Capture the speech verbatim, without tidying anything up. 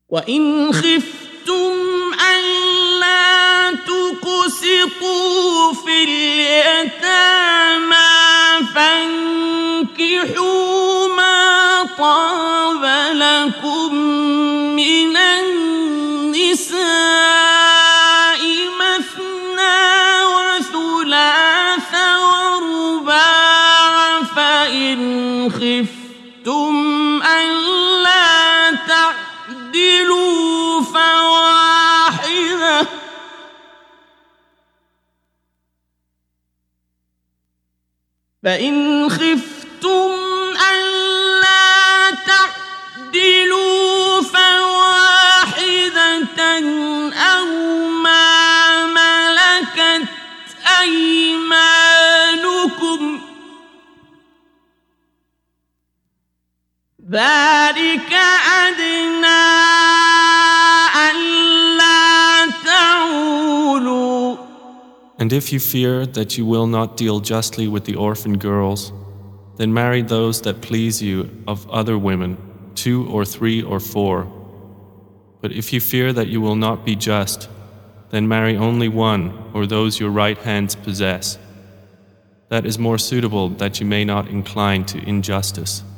وإن خفتم ألا تقسطوا في اليتامى فانكحوا ما طاب لكم من النساء مثنى وثلاث ورباع فإن خفتم ألا تعدلوا فواحدة فإن خفتم ألا تعدلوا فواحدة أو ما ملكت أيمانكم ذلك أدنى ألا تعولوا. And if you fear that you will not deal justly with the orphan girls, then marry those that please you of other women, two or three or four. But if you fear that you will not be just, then marry only one or those your right hands possess. That is more suitable that you may not incline to injustice.